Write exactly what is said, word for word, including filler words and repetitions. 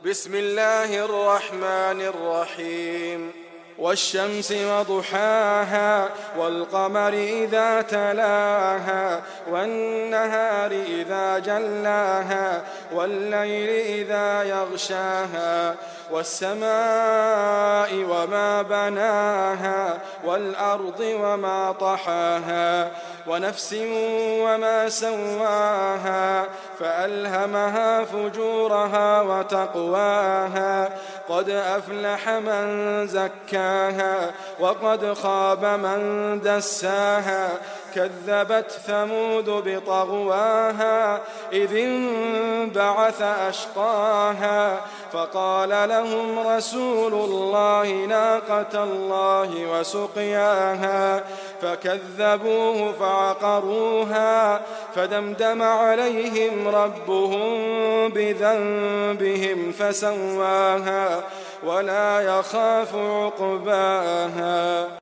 بسم الله الرحمن الرحيم والشمس وضحاها والقمر إذا تلاها والنهار إذا جلاها والليل إذا يغشاها والسماء وما بناها والأرض وما طحاها ونفس وما سواها فألهمها فجورها وتقواها قد أفلح من زكاها وقد خاب من دساها كذبت ثمود بطغواها إذ انبعث أشقاها فقال لهم رسول الله ناقة الله وسقياها فكذبوه فعقروها فدمدم عليهم ربهم بذنبهم فسواها ولا يخاف عقباها.